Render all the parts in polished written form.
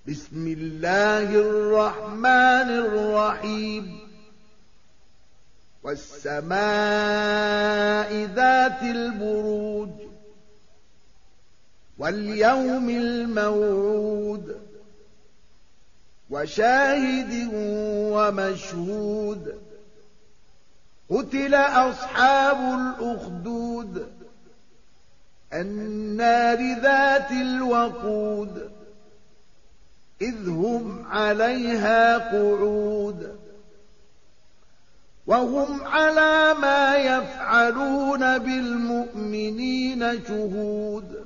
بسم الله الرحمن الرحيم والسماء ذات البروج واليوم الموعود وشاهد ومشهود قتل أصحاب الأخدود النار ذات الوقود إذ هم عليها قعود وهم على ما يفعلون بالمؤمنين شهود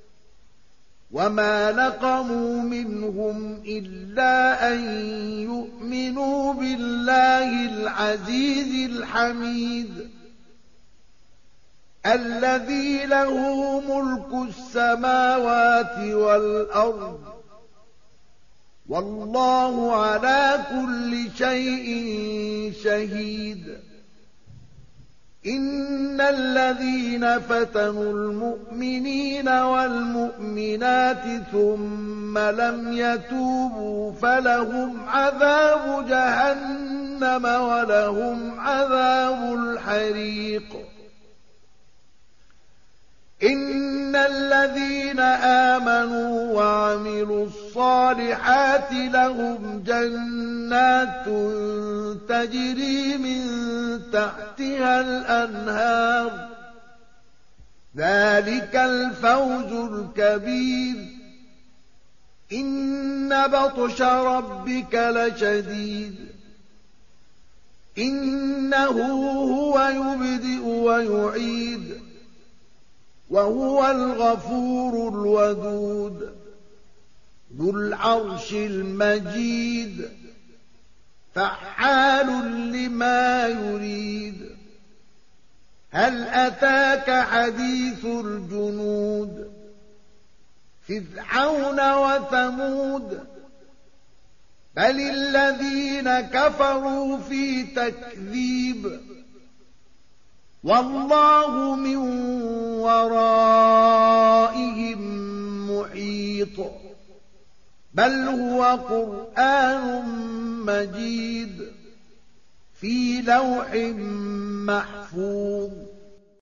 وما نقموا منهم إلا أن يؤمنوا بالله العزيز الحميد الذي له ملك السماوات والأرض والله على كل شيء شهيد إن الذين فتنوا المؤمنين والمؤمنات ثم لم يتوبوا فلهم عذاب جهنم ولهم عذاب الحريق إن الذين آمنوا وعملوا الصالحات لهم جنات تجري من تحتها الأنهار ذلك الفوز الكبير إن بطش ربك لشديد إنه هو يبدئ ويعيد وهو الغفور الودود ذو العرش المجيد فعال لما يريد هل أتاك حديث الجنود فرعون وثمود بل الذين كفروا في تكذيب والله من ورائهم محيط بل هو قرآن مجيد في لوح محفوظ